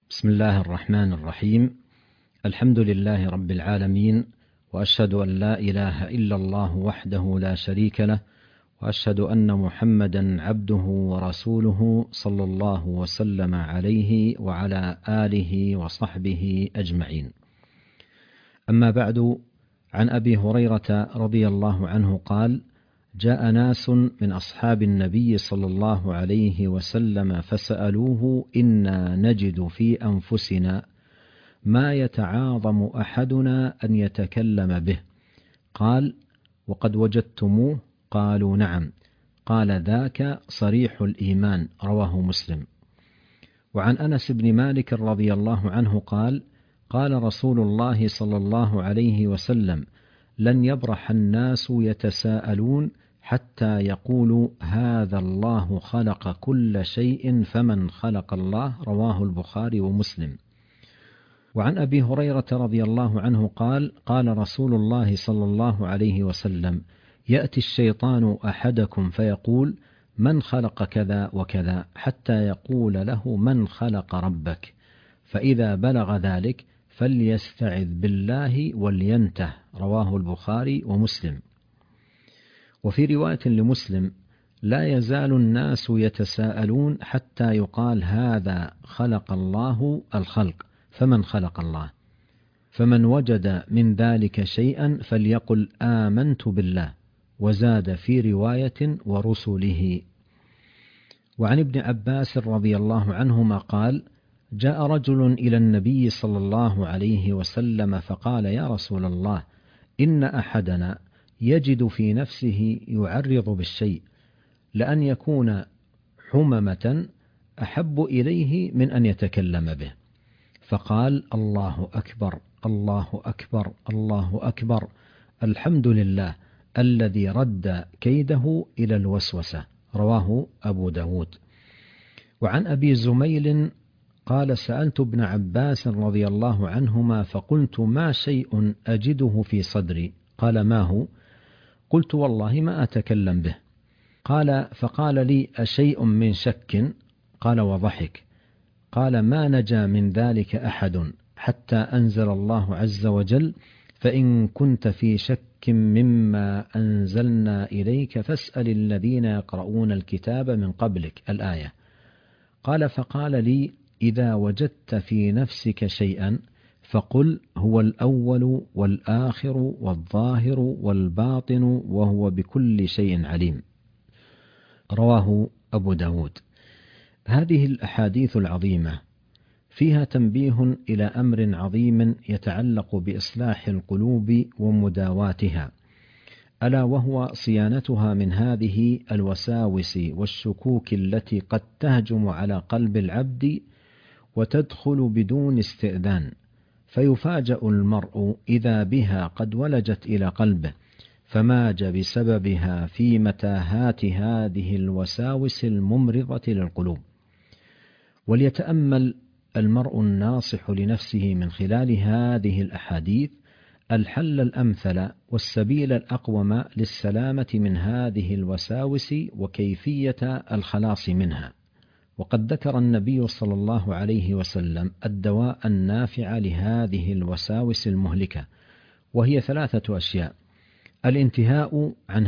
بسم الله الرحمن الرحيم. الحمد لله رب العالمين، وأشهد أن لا إله إلا الله وحده لا شريك له، وأشهد أن محمدا عبده ورسوله صلى الله وسلم عليه وعلى آله وصحبه أجمعين. أما بعد، عن أبي هريرة رضي الله عنه قال: جاء ناس من أصحاب النبي صلى الله عليه وسلم فسألوه: إنا نجد في أنفسنا ما يتعاظم أحدنا أن يتكلم به. قال: وقد وجدتموه؟ قالوا: نعم. قال: ذاك صريح الإيمان. رواه مسلم. وعن أنس بن مالك رضي الله عنه قال: قال رسول الله صلى الله عليه وسلم: لن يبرح الناس يتساءلون حتى يقولوا: هذا الله خلق كل شيء فمن خلق الله. رواه البخاري ومسلم. وعن أبي هريرة رضي الله عنه قال: قال رسول الله صلى الله عليه وسلم: يأتي الشيطان أحدكم فيقول: من خلق كذا وكذا، حتى يقول له: من خلق ربك؟ فإذا بلغ ذلك فليستعذ بالله ولينته. رواه البخاري ومسلم. وفي رواية لمسلم: لا يزال الناس يتساءلون حتى يقال: هذا خلق الله الخلق فمن خلق الله؟ فمن وجد من ذلك شيئا فليقل: آمنت بالله. وزاد في رواية: ورسله. وعن ابن عباس رضي الله عنهما قال: جاء رجل إلى النبي صلى الله عليه وسلم فقال: يا رسول الله، إن أحدنا يجد في نفسه يعرض بالشيء، لأن يكون حممة أحب إليه من أن يتكلم به. فقال: الله أكبر، الله أكبر، الله أكبر، الحمد لله الذي رد كيده إلى الوسوسة. رواه أبو داود. وعن أبي زميل قال: سألت ابن عباس رضي الله عنهما فقلت: ما شيء أجده في صدري؟ قال: ما هو؟ قلت: والله ما أتكلم به. قال: فقال لي: أشيء من شك؟ قال وضحك. قال: ما نجا من ذلك أحد حتى أنزل الله عز وجل: فإن كنت في شك مما أنزلنا إليك فاسأل الذين يقرؤون الكتاب من قبلك. الآية. قال: فقال لي: إذا وجدت في نفسك شيئا فقل: هو الأول والآخر والظاهر والباطن وهو بكل شيء عليم. رواه أبو داود. هذه الأحاديث العظيمة فيها تنبيه إلى أمر عظيم يتعلق بإصلاح القلوب ومداواتها، ألا وهو صيانتها من هذه الوساوس والشكوك التي قد تهجم على قلب العبد وتدخل بدون استئذان، فيفاجأ المرء إذا بها قد ولجت إلى قلبه، فماج بسببها في متاهات هذه الوساوس الممرضة للقلوب. وليتأمل المرء الناصح لنفسه من خلال هذه الأحاديث الحل الأمثل والسبيل الأقوم للسلامة من هذه الوساوس وكيفية الخلاص منها. وقد ذكر النبي صلى الله عليه وسلم الدواء النافع لهذه الوساوس المهلكة، وهي 3 أشياء: الانتهاء عن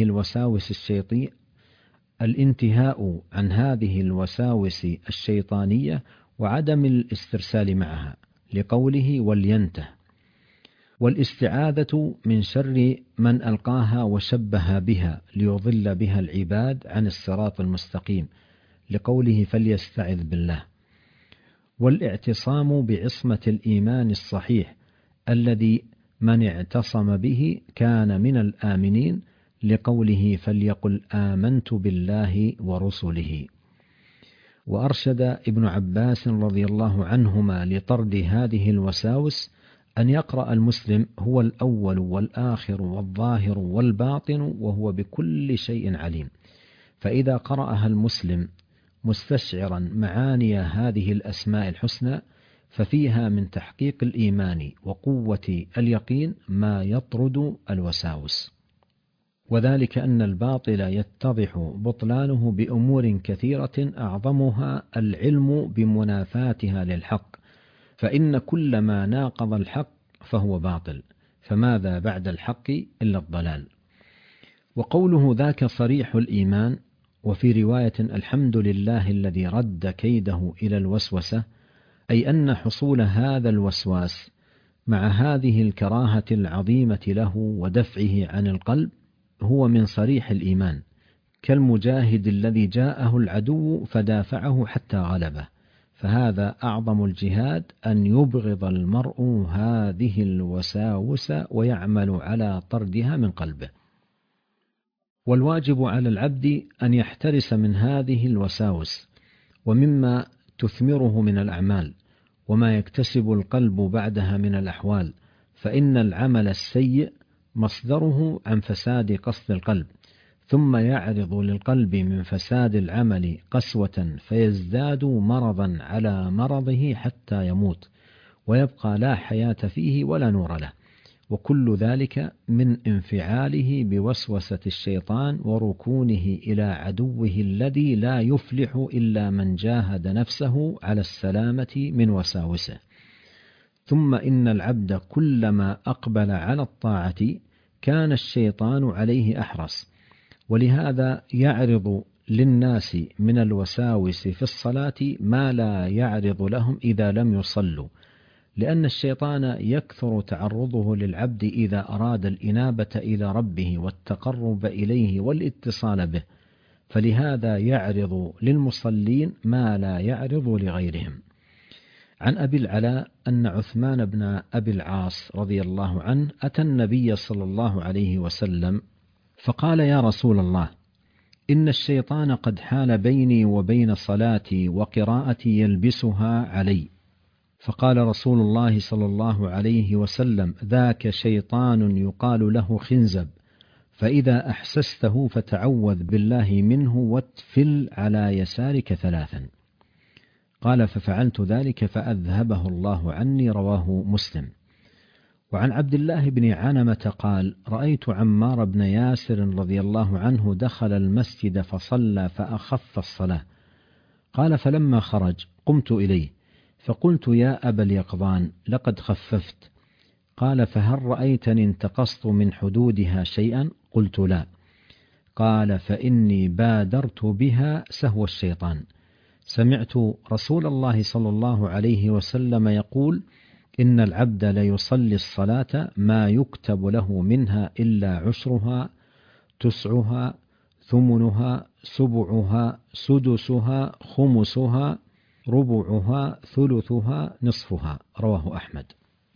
هذه الوساوس الشيطانية وعدم الاسترسال معها، لقوله: ولينته. والاستعاذة من شر من ألقاها وشبه بها ليضل بها العباد عن الصراط المستقيم، لقوله: فليستعذ بالله. والاعتصام بعصمة الإيمان الصحيح الذي من اعتصم به كان من الآمنين، لقوله: فليقل آمنت بالله ورسله. وأرشد ابن عباس رضي الله عنهما لطرد هذه الوساوس أن يقرأ المسلم: هو الأول والآخر والظاهر والباطن وهو بكل شيء عليم. فإذا قرأها المسلم مستشعرا معاني هذه الأسماء الحسنى ففيها من تحقيق الإيمان وقوة اليقين ما يطرد الوساوس. وذلك أن الباطل يتضح بطلانه بأمور كثيرة أعظمها العلم بمنافاتها للحق، فإن كل ما ناقض الحق فهو باطل، فماذا بعد الحق إلا الضلال. وقوله ذاك صريح الإيمان، وفي رواية الحمد لله الذي رد كيده إلى الوسوسة، أي أن حصول هذا الوسواس مع هذه الكراهة العظيمة له ودفعه عن القلب هو من صريح الإيمان، كالمجاهد الذي جاءه العدو فدافعه حتى غلبه، فهذا أعظم الجهاد، أن يبغض المرء هذه الوساوس ويعمل على طردها من قلبه. والواجب على العبد أن يحترس من هذه الوساوس ومما تثمره من الأعمال، وما يكتسب القلب بعدها من الأحوال، فإن العمل السيء مصدره عن فساد قصد القلب، ثم يعرض للقلب من فساد العمل قسوة فيزداد مرضا على مرضه حتى يموت، ويبقى لا حياة فيه ولا نور له، وكل ذلك من انفعاله بوسوسة الشيطان وركونه إلى عدوه الذي لا يفلح إلا من جاهد نفسه على السلامة من وساوسه. ثم إن العبد كلما أقبل على الطاعة كان الشيطان عليه أحرص، ولهذا يعرض للناس من الوساوس في الصلاة ما لا يعرض لهم إذا لم يصلوا، لأن الشيطان يكثر تعرضه للعبد إذا أراد الإنابة إلى ربه والتقرب إليه والاتصال به، فلهذا يعرض للمصلين ما لا يعرض لغيرهم. عن أبي العلاء أن عثمان بن أبي العاص رضي الله عنه أتى النبي صلى الله عليه وسلم فقال: يا رسول الله، إن الشيطان قد حال بيني وبين صلاتي وقراءتي يلبسها علي. فقال رسول الله صلى الله عليه وسلم: ذاك شيطان يقال له خنزب، فإذا أحسسته فتعوذ بالله منه واتفل على يسارك 3. قال: ففعلت ذلك فأذهبه الله عني. رواه مسلم. وعن عبد الله بن عنمة قال: رأيت عمار بن ياسر رضي الله عنه دخل المسجد فصلى فأخف الصلاة. قال: فلما خرج قمت إليه فقلت: يا أبا اليقظان، لقد خففت. قال: فهل رأيتني انتقصت من حدودها شيئا؟ قلت: لا. قال: فإني بادرت بها سهو الشيطان. سمعت رسول الله صلى الله عليه وسلم يقول: إن العبد ليصلي الصلاة ما يكتب له منها إلا عشرها، تسعها، ثمنها، سبعها، سدسها، خمسها، ربعها، ثلثها، نصفها. رواه أحمد.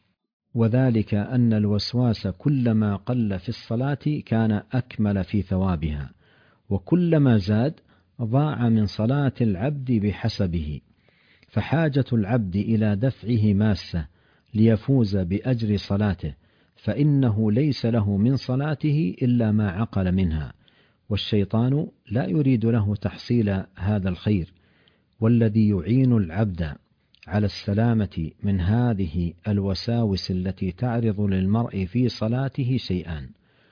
وذلك أن الوسواس كلما قل في الصلاة كان أكمل في ثوابها، وكلما زاد ضاع من صلاة العبد بحسبه، فحاجة العبد إلى دفعه ماسة ليفوز بأجر صلاته، فإنه ليس له من صلاته إلا ما عقل منها، والشيطان لا يريد له تحصيل هذا الخير. والذي يعين العبد على السلامة من هذه الوساوس التي تعرض للمرء في صلاته شيئان: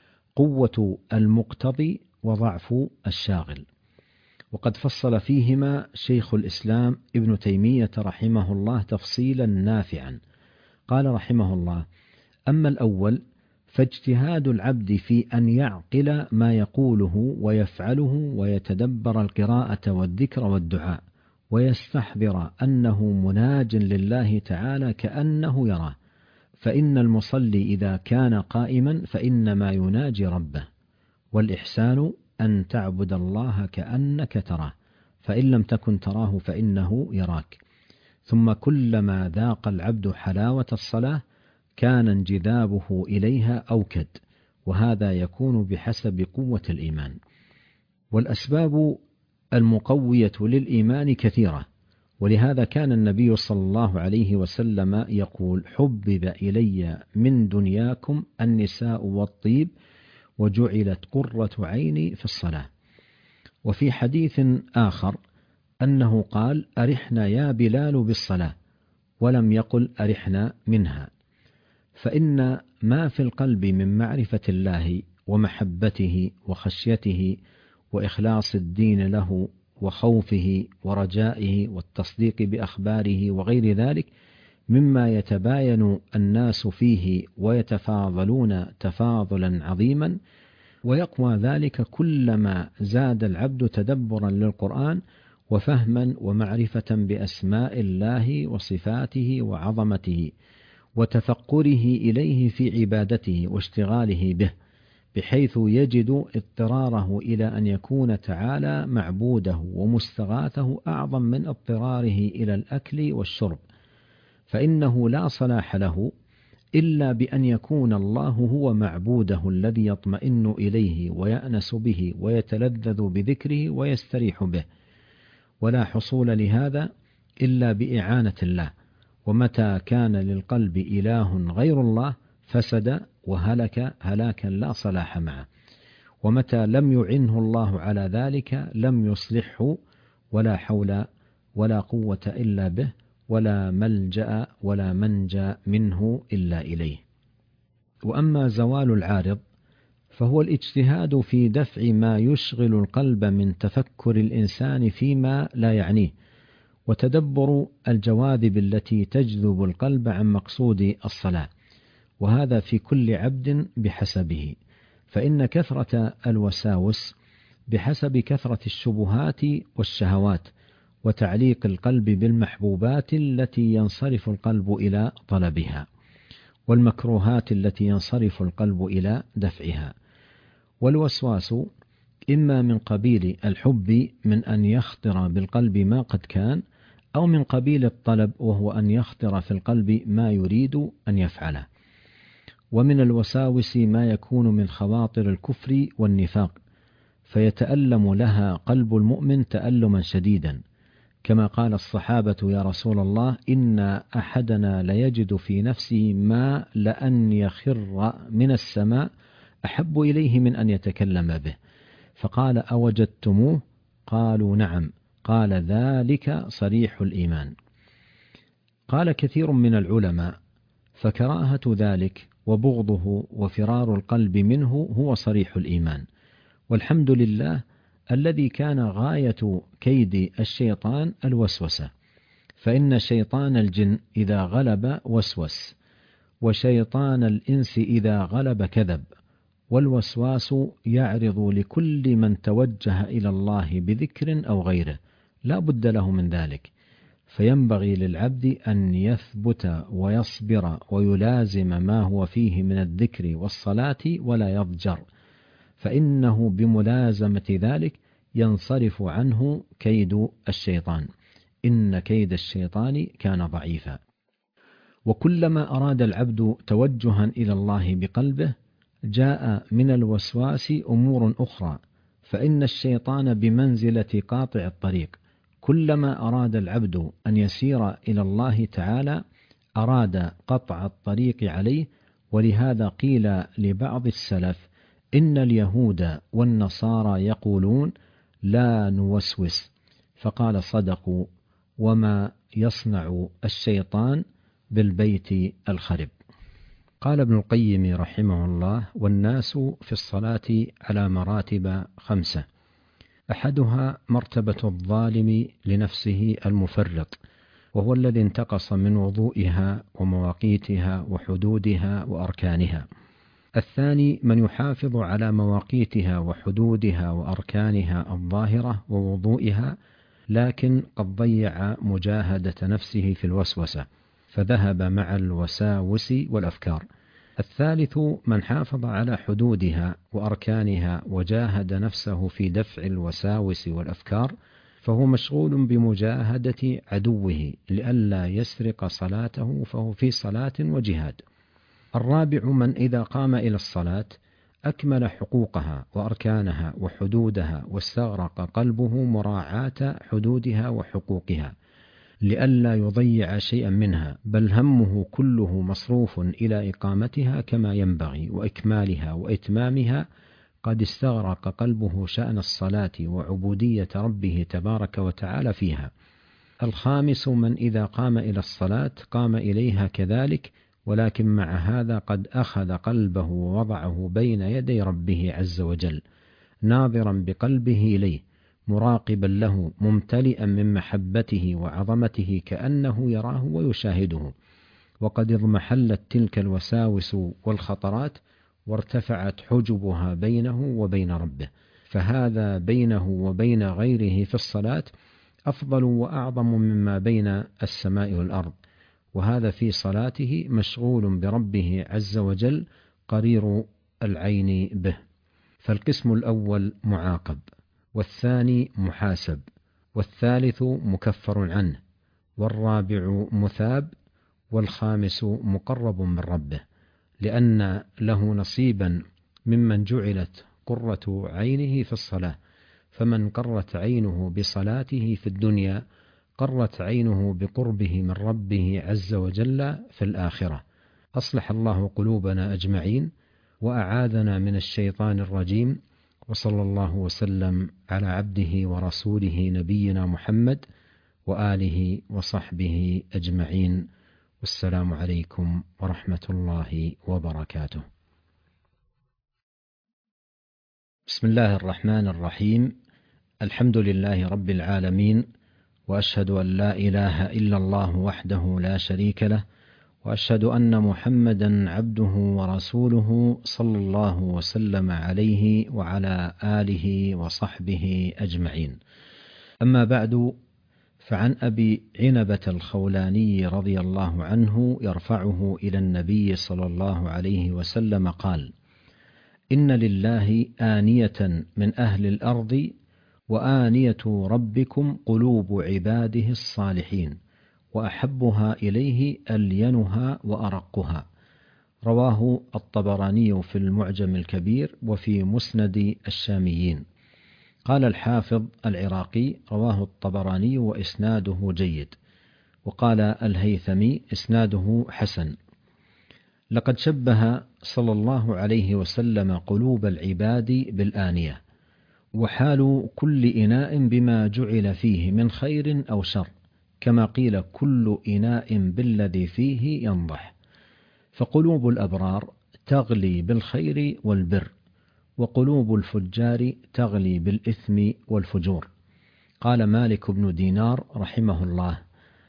قوة المقتضي وضعف الشاغل. وقد فصل فيهما شيخ الإسلام ابن تيمية رحمه الله تفصيلا نافعا. قال رحمه الله: أما الأول فاجتهاد العبد في أن يعقل ما يقوله ويفعله، ويتدبر القراءة والذكر والدعاء، ويستحضر أنه مناج لله تعالى كأنه يراه، فإن المصلي إذا كان قائما فإنما يناجي ربه. والإحسان أن تعبد الله كأنك تراه، فإن لم تكن تراه فإنه يراك. ثم كلما ذاق العبد حلاوة الصلاة كان انجذابه إليها أوكد، وهذا يكون بحسب قوة الإيمان. والأسباب المقوية للإيمان كثيرة، ولهذا كان النبي صلى الله عليه وسلم يقول: حبب إلي من دنياكم النساء والطيب، وجعلت قرة عيني في الصلاة. وفي حديث آخر أنه قال: أرحنا يا بلال بالصلاة، ولم يقل أرحنا منها. فإن ما في القلب من معرفة الله ومحبته وخشيته وإخلاص الدين له وخوفه ورجائه والتصديق بأخباره وغير ذلك مما يتباين الناس فيه ويتفاضلون تفاضلا عظيما، ويقوى ذلك كلما زاد العبد تدبرا للقرآن وفهما ومعرفة بأسماء الله وصفاته وعظمته وتفقره إليه في عبادته واشتغاله به، بحيث يجد اضطراره إلى أن يكون تعالى معبوده ومستغاثه أعظم من اضطراره إلى الأكل والشرب، فإنه لا صلاح له إلا بأن يكون الله هو معبوده الذي يطمئن إليه ويأنس به ويتلذذ بذكره ويستريح به، ولا حصول لهذا إلا بإعانة الله. ومتى كان للقلب إله غير الله فسد وهلك هلاكا لا صلاح معه، ومتى لم يعنه الله على ذلك لم يصلحه، ولا حول ولا قوة إلا به، ولا ملجأ ولا منجى منه إلا إليه. وأما زوال العارض فهو الاجتهاد في دفع ما يشغل القلب من تفكر الإنسان فيما لا يعنيه، وتدبر الجواذب التي تجذب القلب عن مقصود الصلاة، وهذا في كل عبد بحسبه، فإن كثرة الوساوس بحسب كثرة الشبهات والشهوات وتعليق القلب بالمحبوبات التي ينصرف القلب إلى طلبها، والمكروهات التي ينصرف القلب إلى دفعها. والوسواس إما من قبيل الحب من أن يخطر بالقلب ما قد كان، أو من قبيل الطلب وهو أن يخطر في القلب ما يريد أن يفعله. ومن الوساوس ما يكون من خواطر الكفر والنفاق، فيتألم لها قلب المؤمن تألما شديدا، كما قال الصحابة: يا رسول الله، إن أحدنا ليجد في نفسه ما لأن يخر من السماء أحب إليه من أن يتكلم به. فقال: أوجدتموه؟ قالوا: نعم. قال: ذلك صريح الإيمان. قال كثير من العلماء: فكراهة ذلك وبغضه وفرار القلب منه هو صريح الإيمان. والحمد لله الذي كان غاية كيد الشيطان الوسوسة، فإن شيطان الجن إذا غلب وسوس، وشيطان الإنس إذا غلب كذب، والوسواس يعرض لكل من توجه إلى الله بذكر أو غيره، لا بد له من ذلك، فينبغي للعبد أن يثبت ويصبر ويلازم ما هو فيه من الذكر والصلاة ولا يضجر، فإنه بملازمة ذلك ينصرف عنه كيد الشيطان، إن كيد الشيطان كان ضعيفا. وكلما أراد العبد توجها إلى الله بقلبه جاء من الوسواس أمور أخرى، فإن الشيطان بمنزلة قاطع الطريق، كلما أراد العبد أن يسير إلى الله تعالى أراد قطع الطريق عليه. ولهذا قيل لبعض السلف: إن اليهود والنصارى يقولون لا نوسوس، فقال: صدقوا، وما يصنع الشيطان بالبيت الخرب. قال ابن القيم رحمه الله: والناس في الصلاة على مراتب 5: أحدها مرتبة الظالم لنفسه المفرط، وهو الذي انتقص من وضوئها ومواقيتها وحدودها وأركانها. الثاني من يحافظ على مواقيتها وحدودها وأركانها الظاهرة ووضوئها، لكن قد ضيع مجاهدة نفسه في الوسوسة فذهب مع الوساوس والأفكار. الثالث من حافظ على حدودها وأركانها وجاهد نفسه في دفع الوساوس والأفكار، فهو مشغول بمجاهدة عدوه لئلا يسرق صلاته، فهو في صلاة وجهاد. الرابع من إذا قام إلى الصلاة أكمل حقوقها وأركانها وحدودها، واستغرق قلبه مراعاة حدودها وحقوقها لئلا يضيع شيئا منها، بل همه كله مصروف إلى إقامتها كما ينبغي وإكمالها وإتمامها. قد استغرق قلبه شأن الصلاة وعبودية ربه تبارك وتعالى فيها. الخامس من إذا قام إلى الصلاة قام إليها كذلك ولكن مع هذا قد أخذ قلبه ووضعه بين يدي ربه عز وجل، ناظرا بقلبه إليه، مراقبا له، ممتلئا من محبته وعظمته كأنه يراه ويشاهده. وقد اضمحلت تلك الوساوس والخطرات، وارتفعت حجبها بينه وبين ربه، فهذا بينه وبين غيره في الصلاة أفضل وأعظم مما بين السماء والأرض، وهذا في صلاته مشغول بربه عز وجل قرير العين به. فالقسم الأول معاقب، والثاني محاسب، والثالث مكفر عنه، والرابع مثاب، والخامس مقرب من ربه، لأن له نصيبا ممن جعلت قرة عينه في الصلاة. فمن قرت عينه بصلاته في الدنيا قرت عينه بقربه من ربه عز وجل في الآخرة. أصلح الله قلوبنا أجمعين، وأعاذنا من الشيطان الرجيم، وصلى الله وسلم على عبده ورسوله نبينا محمد وآله وصحبه أجمعين، والسلام عليكم ورحمة الله وبركاته. بسم الله الرحمن الرحيم. الحمد لله رب العالمين، وأشهد أن لا إله إلا الله وحده لا شريك له، وأشهد أن محمدا عبده ورسوله صلى الله وسلم عليه وعلى آله وصحبه أجمعين. أما بعد، فعن أبي عنبة الخولاني رضي الله عنه يرفعه إلى النبي صلى الله عليه وسلم قال: إن لله آنية من أهل الأرض، وآنية ربكم قلوب عباده الصالحين، وأحبها إليه ألينها وأرقها. رواه الطبراني في المعجم الكبير وفي مسند الشاميين. قال الحافظ العراقي: رواه الطبراني وإسناده جيد. وقال الهيثمي: إسناده حسن. لقد شبه صلى الله عليه وسلم قلوب العباد بالآنية، وحال كل إناء بما جعل فيه من خير أو شر، كما قيل: كل إناء بالذي فيه ينضح. فقلوب الأبرار تغلي بالخير والبر، وقلوب الفجار تغلي بالإثم والفجور. قال مالك بن دينار رحمه الله: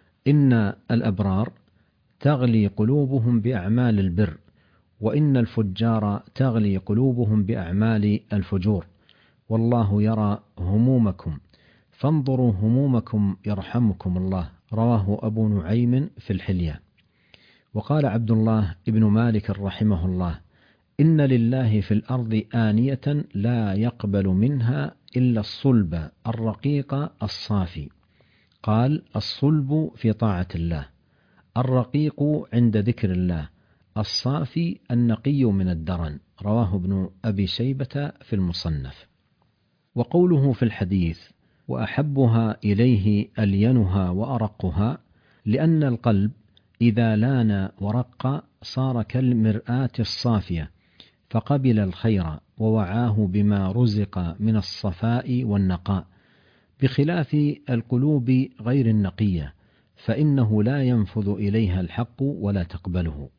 إن الأبرار تغلي قلوبهم بأعمال البر، وإن الفجار تغلي قلوبهم بأعمال الفجور، والله يرى همومكم فانظروا همومكم يرحمكم الله. رواه أبو نعيم في الحلية. وقال عبد الله بن مالك رحمه الله: إن لله في الأرض آنية لا يقبل منها إلا الصلب الرقيق الصافي. قال: الصلب في طاعة الله، الرقيق عند ذكر الله، الصافي النقي من الدرن. رواه ابن أبي شيبة في المصنف. وقوله في الحديث: وأحبها إليه ألينها وأرقها، لأن القلب إذا لان ورق صار كالمرآة الصافية، فقبل الخير ووعاه بما رزق من الصفاء والنقاء، بخلاف القلوب غير النقية، فإنه لا ينفذ إليها الحق ولا تقبله.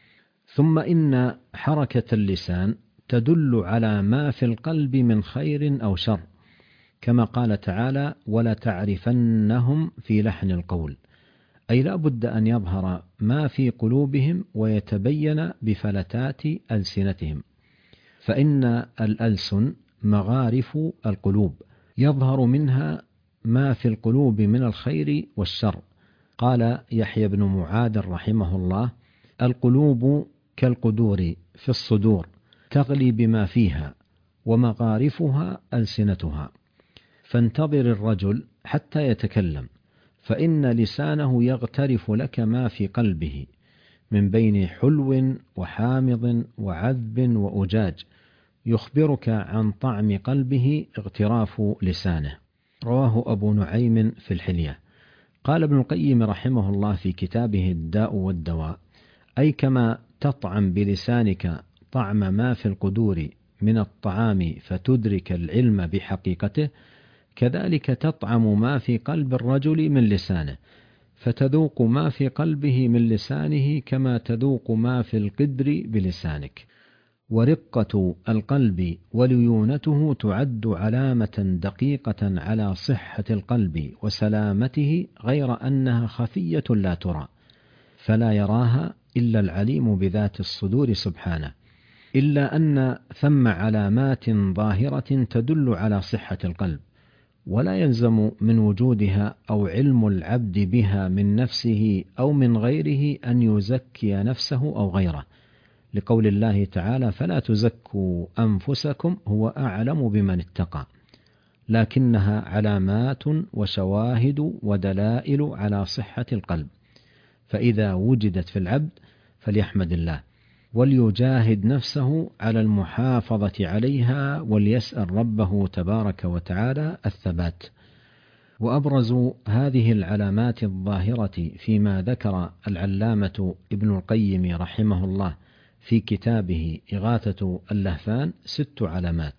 ثم إن حركة اللسان تدل على ما في القلب من خير أو شر، كما قال تعالى: ولا تعرفنهم في لحن القول، أي لا بد أن يظهر ما في قلوبهم ويتبين بفلتات ألسنتهم، فإن الألسن مغارف القلوب، يظهر منها ما في القلوب من الخير والشر. قال يحيى بن معاذ رحمه الله: القلوب كالقدور في الصدور، تغلي بما فيها، ومغارفها ألسنتها. فانتظر الرجل حتى يتكلم، فإن لسانه يغترف لك ما في قلبه من بين حلو وحامض وعذب وأجاج، يخبرك عن طعم قلبه اغتراف لسانه. رواه أبو نعيم في الحلية. قال ابن القيم رحمه الله في كتابه الداء والدواء: أي كما تطعم بلسانك طعم ما في القدور من الطعام فتدرك العلم بحقيقته، كذلك تطعم ما في قلب الرجل من لسانه فتذوق ما في قلبه من لسانه كما تذوق ما في القدر بلسانك. ورقة القلب وليونته تعد علامة دقيقة على صحة القلب وسلامته، غير أنها خفية لا ترى، فلا يراها إلا العليم بذات الصدور سبحانه، إلا أن ثم علامات ظاهرة تدل على صحة القلب، ولا يلزم من وجودها أو علم العبد بها من نفسه أو من غيره أن يزكي نفسه أو غيره، لقول الله تعالى: فلا تزكوا أنفسكم هو أعلم بمن اتقى. لكنها علامات وشواهد ودلائل على صحة القلب، فإذا وجدت في العبد فليحمد الله، وليجاهد نفسه على المحافظة عليها، وليسأل ربه تبارك وتعالى الثبات. وأبرز هذه العلامات الظاهرة فيما ذكر العلامة ابن القيم رحمه الله في كتابه إغاثة اللهفان 6 علامات.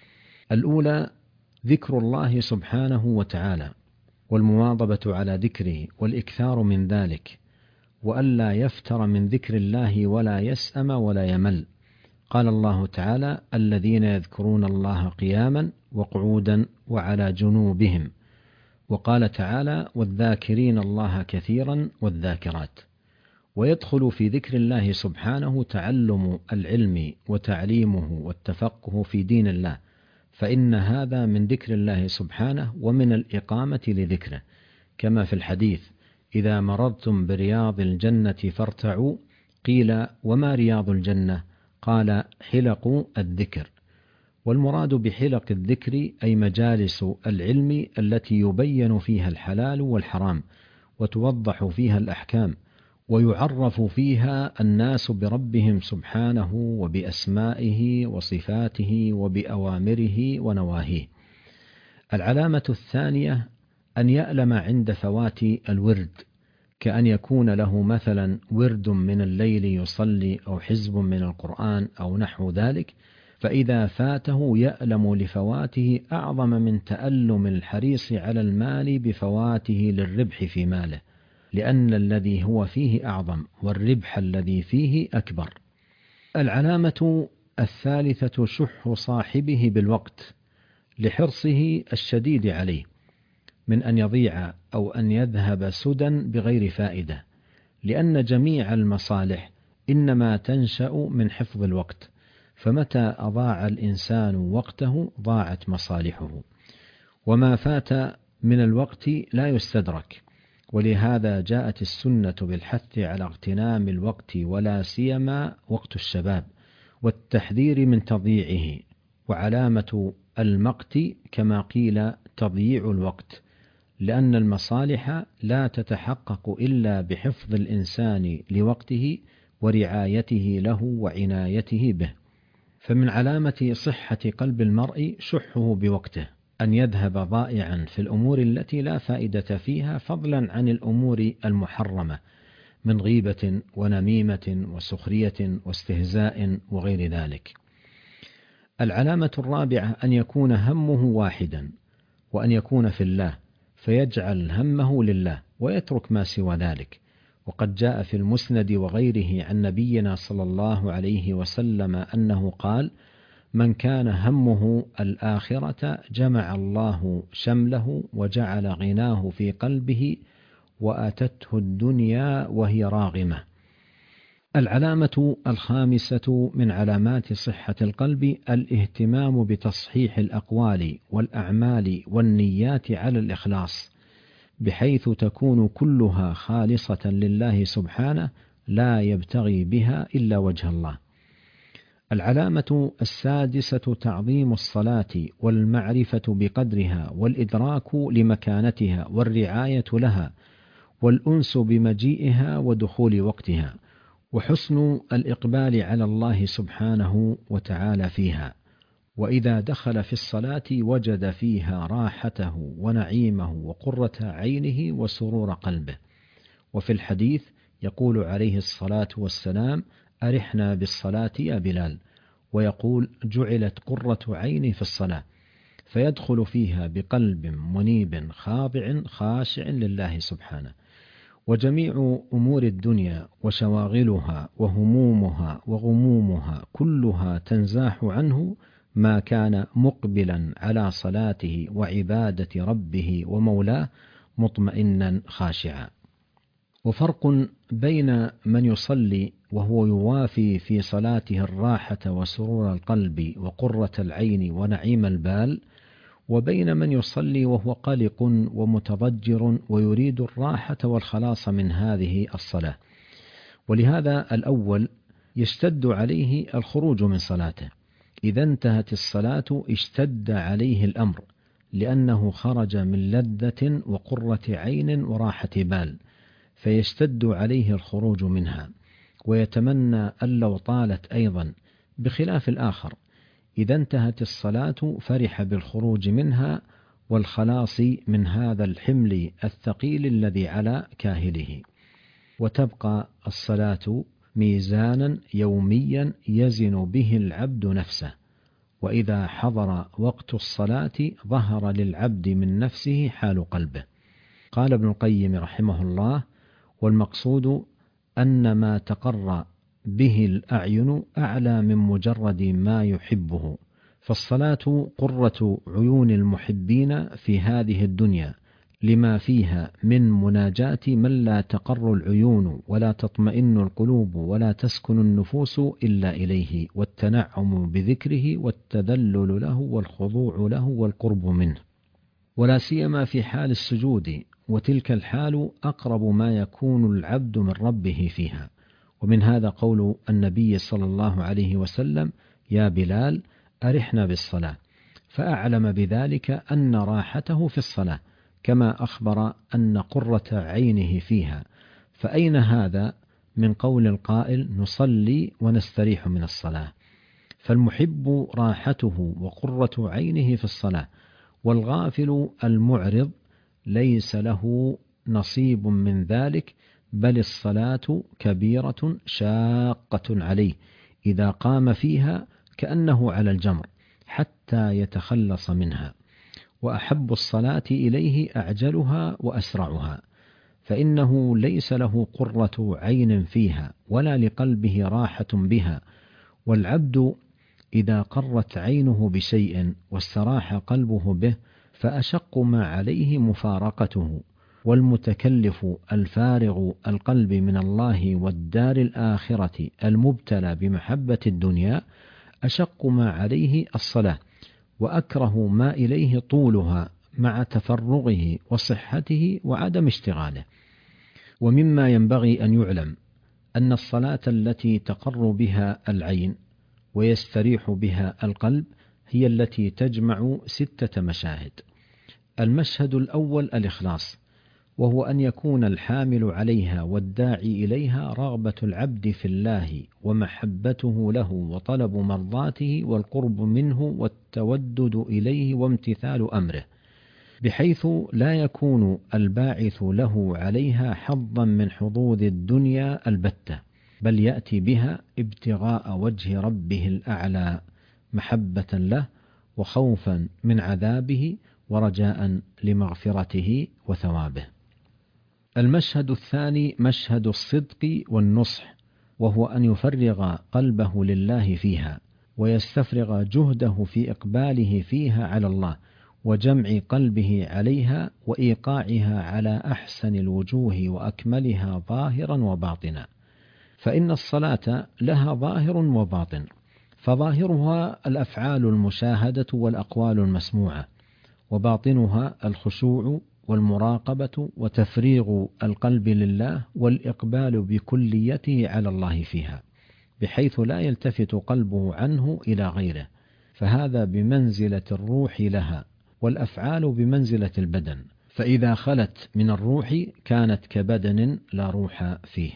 الأولى ذكر الله سبحانه وتعالى، والمواظبة على ذكره والإكثار من ذلك، وألا يفتر من ذكر الله ولا يسأم ولا يمل. قال الله تعالى: الذين يذكرون الله قياما وقعودا وعلى جنوبهم. وقال تعالى: والذاكرين الله كثيرا والذاكرات. ويدخل في ذكر الله سبحانه تعلم العلم وتعليمه والتفقه في دين الله، فإن هذا من ذكر الله سبحانه ومن الإقامة لذكره، كما في الحديث: إذا مررتم برياض الجنة فارتعوا. قيل: وما رياض الجنة؟ قال: حلق الذكر. والمراد بحلق الذكر أي مجالس العلم التي يبين فيها الحلال والحرام، وتوضح فيها الأحكام، ويعرف فيها الناس بربهم سبحانه وبأسمائه وصفاته وبأوامره ونواهيه. العلامة الثانية أن يألم عند فوات الورد، كأن يكون له مثلا ورد من الليل يصلي أو حزب من القرآن أو نحو ذلك، فإذا فاته يألم لفواته أعظم من تألم الحريص على المال بفواته للربح في ماله، لأن الذي هو فيه أعظم والربح الذي فيه أكبر. العلامة الثالثة شح صاحبه بالوقت لحرصه الشديد عليه، من أن يضيع أو أن يذهب سدى بغير فائدة، لأن جميع المصالح إنما تنشأ من حفظ الوقت، فمتى أضاع الإنسان وقته ضاعت مصالحه، وما فات من الوقت لا يستدرك. ولهذا جاءت السنة بالحث على اغتنام الوقت، ولا سيما وقت الشباب، والتحذير من تضييعه. وعلامة المقت كما قيل تضييع الوقت، لأن المصالح لا تتحقق إلا بحفظ الإنسان لوقته ورعايته له وعنايته به. فمن علامة صحة قلب المرء شحه بوقته، أن يذهب ضائعا في الأمور التي لا فائدة فيها، فضلا عن الأمور المحرمة من غيبة ونميمة وسخرية واستهزاء وغير ذلك. العلامة الرابعة أن يكون همه واحدا، وأن يكون في الله، فيجعل همه لله ويترك ما سوى ذلك. وقد جاء في المسند وغيره عن نبينا صلى الله عليه وسلم أنه قال: من كان همه الآخرة جمع الله شمله وجعل غناه في قلبه وأتته الدنيا وهي راغمة. العلامة الخامسة من علامات صحة القلب الاهتمام بتصحيح الأقوال والأعمال والنيات على الإخلاص، بحيث تكون كلها خالصة لله سبحانه، لا يبتغي بها إلا وجه الله. العلامة السادسة تعظيم الصلاة والمعرفة بقدرها والإدراك لمكانتها والرعاية لها والأنس بمجيئها ودخول وقتها، وحسن الإقبال على الله سبحانه وتعالى فيها. وإذا دخل في الصلاة وجد فيها راحته ونعيمه وقرة عينه وسرور قلبه. وفي الحديث يقول عليه الصلاة والسلام: أرحنا بالصلاة يا بلال، ويقول: جعلت قرة عيني في الصلاة، فيدخل فيها بقلب منيب خاضع خاشع لله سبحانه. وجميع أمور الدنيا وشواغلها وهمومها وغمومها كلها تنزاح عنه ما كان مقبلا على صلاته وعبادة ربه ومولاه مطمئنا خاشعا. وفرق بين من يصلي وهو يوافي في صلاته الراحة وسرور القلب وقرة العين ونعيم البال، وبين من يصلي وهو قلق ومتضجر ويريد الراحة والخلاص من هذه الصلاة. ولهذا الأول يشتد عليه الخروج من صلاته، إذا انتهت الصلاة اشتد عليه الأمر، لأنه خرج من لذة وقرة عين وراحة بال، فيشتد عليه الخروج منها، ويتمنى أن لو طالت أيضا، بخلاف الآخر إذا انتهت الصلاة فرح بالخروج منها والخلاص من هذا الحمل الثقيل الذي على كاهله. وتبقى الصلاة ميزانا يوميا يزن به العبد نفسه، وإذا حضر وقت الصلاة ظهر للعبد من نفسه حال قلبه. قال ابن القيم رحمه الله: والمقصود أن ما تقر به الأعين أعلى من مجرد ما يحبه، فالصلاة قرة عيون المحبين في هذه الدنيا لما فيها من مناجاة من لا تقر العيون ولا تطمئن القلوب ولا تسكن النفوس إلا إليه، والتنعم بذكره والتذلل له والخضوع له والقرب منه، ولا سيما في حال السجود، وتلك الحال أقرب ما يكون العبد من ربه فيها. ومن هذا قول النبي صلى الله عليه وسلم: يا بلال أرحنا بالصلاة، فأعلم بذلك أن راحته في الصلاة، كما أخبر أن قرة عينه فيها. فأين هذا من قول القائل: نصلي ونستريح من الصلاة؟ فالمحب راحته وقرة عينه في الصلاة، والغافل المعرض ليس له نصيب من ذلك، بل الصلاة كبيرة شاقة عليه، إذا قام فيها كأنه على الجمر حتى يتخلص منها. وأحب الصلاة إليه أعجلها وأسرعها، فإنه ليس له قرة عين فيها ولا لقلبه راحة بها. والعبد إذا قرت عينه بشيء واستراح قلبه به فأشق ما عليه مفارقته، والمتكلف الفارغ القلب من الله والدار الآخرة المبتلى بمحبة الدنيا أشق ما عليه الصلاة، وأكره ما إليه طولها مع تفرغه وصحته وعدم اشتغاله. ومما ينبغي أن يعلم أن الصلاة التي تقر بها العين ويستريح بها القلب هي التي تجمع 6 مشاهد. المشهد الأول الإخلاص، وهو أن يكون الحامل عليها والداعي إليها رغبة العبد في الله ومحبته له وطلب مرضاته والقرب منه والتودد إليه وامتثال أمره، بحيث لا يكون الباعث له عليها حظا من حظوظ الدنيا البتة، بل يأتي بها ابتغاء وجه ربه الأعلى محبة له وخوفا من عذابه ورجاء لمغفرته وثوابه. المشهد الثاني مشهد الصدق والنصح، وهو أن يفرغ قلبه لله فيها ويستفرغ جهده في إقباله فيها على الله وجمع قلبه عليها وإيقاعها على أحسن الوجوه وأكملها ظاهرا وباطنا. فإن الصلاة لها ظاهر وباطن، فظاهرها الأفعال المشاهدة والأقوال المسموعة، وباطنها الخشوع والمراقبة وتفريغ القلب لله والإقبال بكليته على الله فيها، بحيث لا يلتفت قلبه عنه إلى غيره، فهذا بمنزلة الروح لها، والأفعال بمنزلة البدن، فإذا خلت من الروح كانت كبدن لا روح فيه.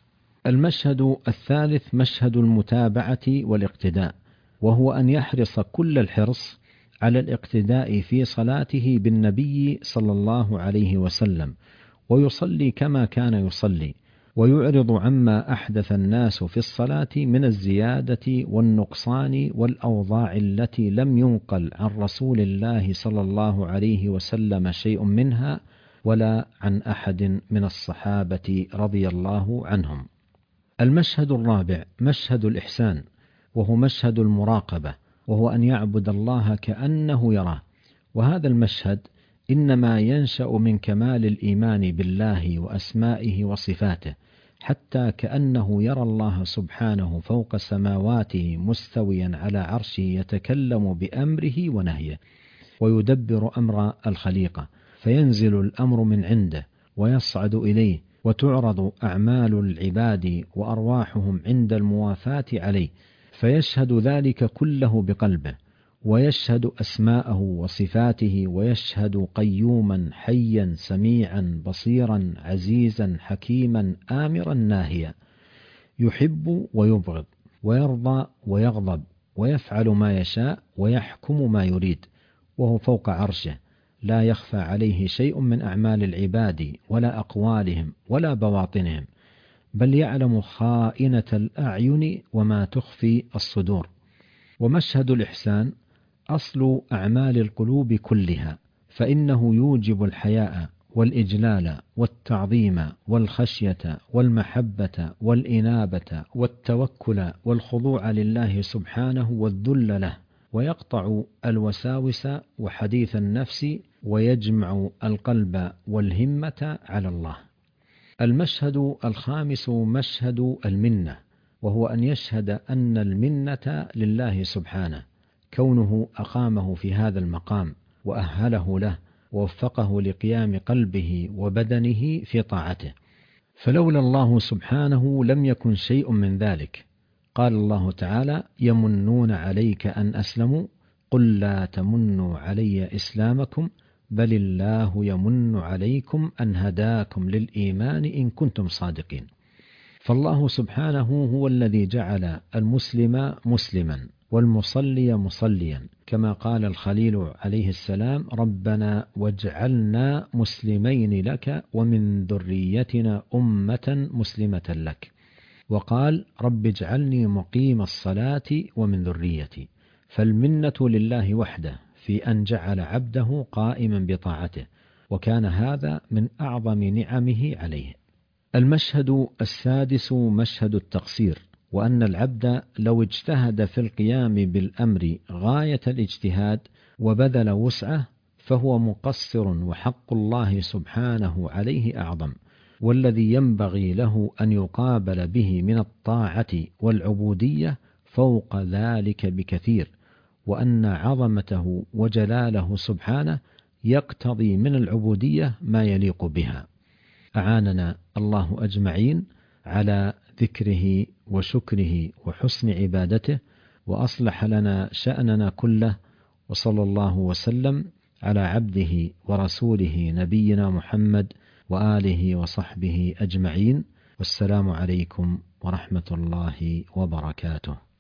المشهد الثالث مشهد المتابعة والاقتداء، وهو أن يحرص كل الحرص على الاقتداء في صلاته بالنبي صلى الله عليه وسلم، ويصلي كما كان يصلي، ويعرض عما أحدث الناس في الصلاة من الزيادة والنقصان والأوضاع التي لم ينقل عن رسول الله صلى الله عليه وسلم شيء منها، ولا عن أحد من الصحابة رضي الله عنهم. المشهد الرابع مشهد الإحسان، وهو مشهد المراقبة، وهو أن يعبد الله كأنه يراه. وهذا المشهد إنما ينشأ من كمال الإيمان بالله وأسمائه وصفاته، حتى كأنه يرى الله سبحانه فوق سماواته مستويا على عرشه يتكلم بأمره ونهيه، ويدبر أمر الخليقة، فينزل الأمر من عنده ويصعد إليه، وتعرض أعمال العباد وأرواحهم عند الموافاة عليه، فيشهد ذلك كله بقلبه، ويشهد أسماءه وصفاته، ويشهد قيوما حيا سميعا بصيرا عزيزا حكيما آمرا ناهيا، يحب ويبغض، ويرضى ويغضب، ويفعل ما يشاء ويحكم ما يريد، وهو فوق عرشه، لا يخفى عليه شيء من أعمال العباد ولا أقوالهم ولا بواطنهم، بل يعلم خائنة الأعين وما تخفي الصدور. ومشهد الإحسان أصل أعمال القلوب كلها، فإنه يوجب الحياء والإجلال والتعظيم والخشية والمحبة والإنابة والتوكل والخضوع لله سبحانه والذل له، ويقطع الوساوس وحديث النفس، ويجمع القلب والهمة على الله. المشهد الخامس مشهد المنة، وهو أن يشهد أن المنة لله سبحانه، كونه أقامه في هذا المقام وأهله له ووفقه لقيام قلبه وبدنه في طاعته، فلولا الله سبحانه لم يكن شيء من ذلك. قال الله تعالى: يمنون عليك أن أسلموا، قل لا تمنوا علي إسلامكم، بل الله يمن عليكم أن هداكم للإيمان إن كنتم صادقين. فالله سبحانه هو الذي جعل المسلم مسلما والمصلي مصليا، كما قال الخليل عليه السلام: ربنا واجعلنا مسلمين لك ومن ذريتنا أمة مسلمة لك. وقال: رب اجعلني مقيم الصلاة ومن ذريتي. فالمنة لله وحده في أن جعل عبده قائما بطاعته، وكان هذا من أعظم نعمه عليه. المشهد السادس مشهد التقصير، وأن العبد لو اجتهد في القيام بالأمر غاية الاجتهاد وبذل وسعه فهو مقصر، وحق الله سبحانه عليه أعظم، والذي ينبغي له أن يقابل به من الطاعة والعبودية فوق ذلك بكثير، وأن عظمته وجلاله سبحانه يقتضي من العبودية ما يليق بها. أعاننا الله أجمعين على ذكره وشكره وحسن عبادته، وأصلح لنا شأننا كله، وصلى الله وسلم على عبده ورسوله نبينا محمد وآله وصحبه أجمعين، والسلام عليكم ورحمة الله وبركاته.